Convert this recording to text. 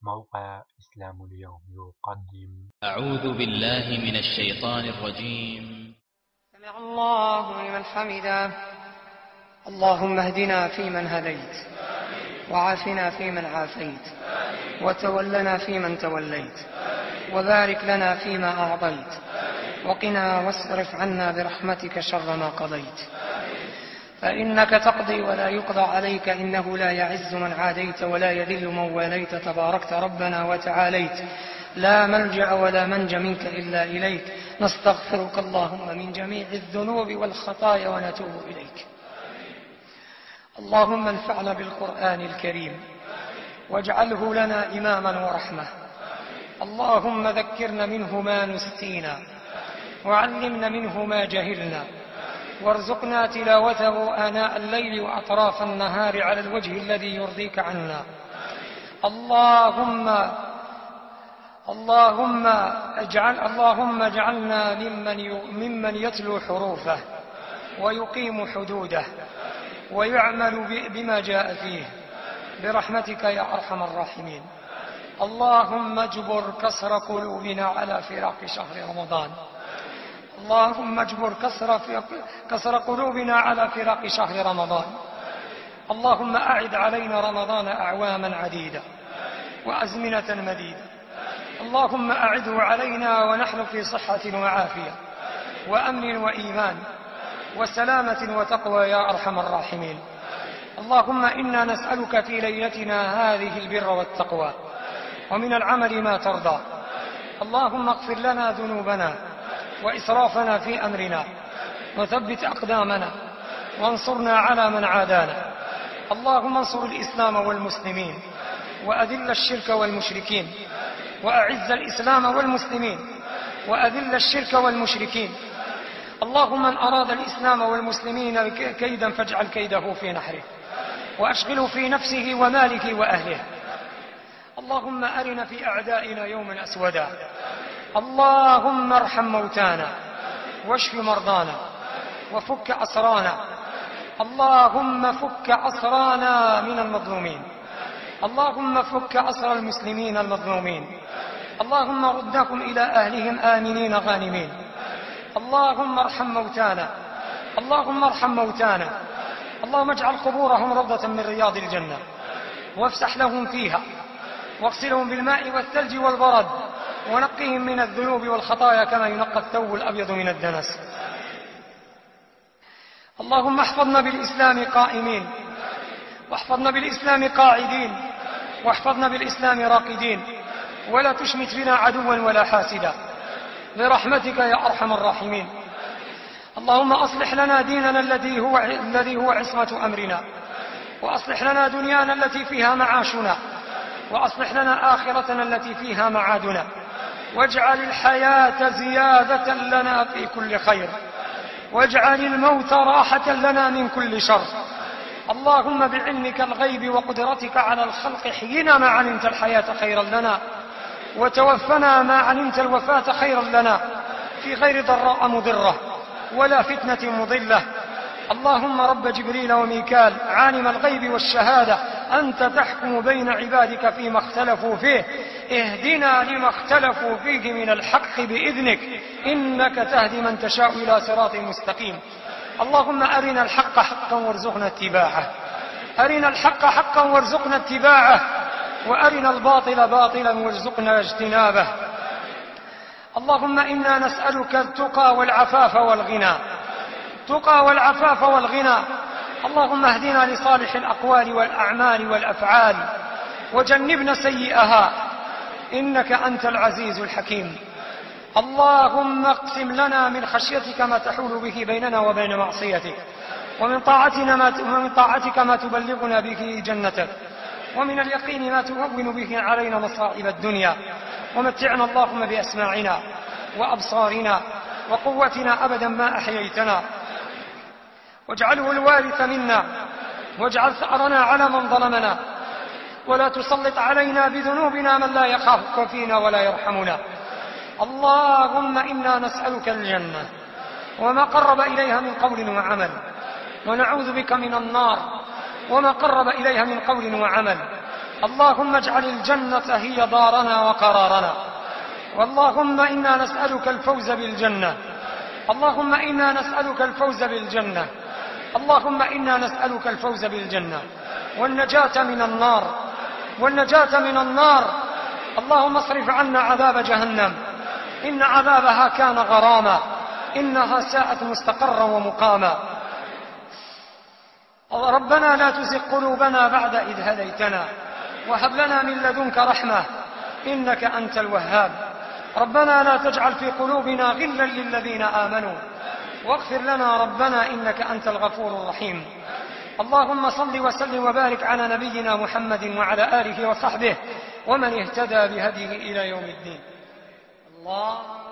موقع إسلام اليوم يقدم. أعوذ بالله من الشيطان الرجيم. سمع الله لمن حمده. اللهم اهدنا فيمن هديت، وعافنا فيمن عافيت، وتولنا فيمن توليت، وبارك لنا فيما أعطيت، وقنا واصرف عنا برحمتك شر ما قضيت، فإنك تقضي ولا يقضى عليك، إنه لا يعز من عاديت ولا يذل من واليت، تباركت ربنا وتعاليت، لا ملجأ ولا منج منك إلا إليك، نستغفرك اللهم من جميع الذنوب والخطايا ونتوب إليك. اللهم انفعنا بالقرآن الكريم واجعله لنا إماما ورحمة. اللهم ذكرنا منه ما نسينا، وعلمنا منه ما جهلنا، وارزقنا تلاوته آناء الليل وأطراف النهار على الوجه الذي يرضيك عنا. اللهم اجعلنا ممن يتلو حروفه ويقيم حدوده ويعمل بما جاء فيه برحمتك يا أرحم الراحمين. اللهم اجبر كسر قلوبنا على فراق شهر رمضان. اللهم اجبر كسر قلوبنا على فراق شهر رمضان. اللهم أعد علينا رمضان أعواما عديدة وأزمنة مديدة. اللهم أعده علينا ونحن في صحة وعافية وأمن وإيمان وسلامة وتقوى يا أرحم الراحمين. اللهم إنا نسألك في ليلتنا هذه البر والتقوى ومن العمل ما ترضى. اللهم اغفر لنا ذنوبنا وإسرافنا في أمرنا، وثبت أقدامنا، وانصرنا على من عادانا. اللهم انصر الإسلام والمسلمين، وأذل الشرك والمشركين، وأعز الإسلام والمسلمين، وأذل الشرك والمشركين. اللهم من أراد الإسلام والمسلمين كيدا فاجعل كيده في نحره، وأشغله في نفسه وماله وأهله. اللهم أرنا في أعدائنا يوما أسودا. اللهم ارحم موتانا، واشف مرضانا، وفك أسرانا. اللهم فك أسرانا من المظلومين. اللهم فك أسر المسلمين المظلومين. اللهم ردهم إلى أهلهم آمنين غانمين. اللهم ارحم موتانا. اللهم ارحم موتانا. اللهم اجعل قبورهم روضة من رياض الجنة، وافسح لهم فيها، واغسلهم بالماء والثلج والبرد، ونقهم من الذنوب والخطايا كما ينقى الثوب الأبيض من الدنس. اللهم احفظنا بالإسلام قائمين، واحفظنا بالإسلام قاعدين، واحفظنا بالإسلام راقدين، ولا تشمت بنا عدوا ولا حاسدا برحمتك يا أرحم الراحمين. اللهم أصلح لنا ديننا الذي هو عصمة أمرنا، وأصلح لنا دنيانا التي فيها معاشنا، وأصلح لنا آخرتنا التي فيها معادنا، واجعل الحياة زيادة لنا في كل خير، واجعل الموت راحة لنا من كل شر. اللهم بعلمك الغيب وقدرتك على الخلق حينا ما علمت الحياة خيرا لنا، وتوفنا ما علمت الوفاة خيرا لنا، في غير ضراء مضرة ولا فتنة مضلة. اللهم رب جبريل وميكال عالم الغيب والشهادة، أنت تحكم بين عبادك فيما اختلفوا فيه، اهدنا لما اختلفوا فيه من الحق بإذنك، إنك تهدي من تشاء إلى صراط مستقيم. اللهم أرنا الحق حقا وارزقنا اتباعه، أرنا الحق حقا وارزقنا اتباعه، وأرنا الباطل باطلا وارزقنا اجتنابه. اللهم إنا نسألك التقى والعفاف والغنى، التقى والعفاف والغنى. اللهم اهدنا لصالح الأقوال والأعمال والأفعال، وجنبنا سيئها، إنك أنت العزيز الحكيم. اللهم اقسم لنا من خشيتك ما تحول به بيننا وبين معصيتك، ومن طاعتك ما تبلغنا به جنتك، ومن اليقين ما تهون به علينا مصائب الدنيا. ومتعنا اللهم بأسماعنا وأبصارنا وقوتنا أبدا ما أحييتنا، واجعله الوارث منا، واجعل ثأرنا على من ظلمنا، ولا تسلط علينا بذنوبنا من لا يخافك فينا ولا يرحمنا. اللهم إنا نسألك الجنة وما قرب إليها من قول وعمل، ونعوذ بك من النار وما قرب إليها من قول وعمل. اللهم اجعل الجنة هي دارنا وقرارنا. واللهم إنا نسألك الفوز بالجنة. اللهم إنا نسألك الفوز بالجنة. اللهم إنا نسألك الفوز بالجنة والنجاة من النار، والنجاة من النار. اللهم اصرف عنا عذاب جهنم، إن عذابها كان غراما، إنها ساءت مستقرا ومقاما. ربنا لا تزغ قلوبنا بعد إذ هديتنا وهب لنا من لدنك رحمة إنك أنت الوهاب. ربنا لا تجعل في قلوبنا غلا للذين آمنوا واغفر لنا ربنا إنك أنت الغفور الرحيم. اللهم صل وسلم وبارك على نبينا محمد وعلى آله وصحبه ومن اهتدى بهديه إلى يوم الدين. الله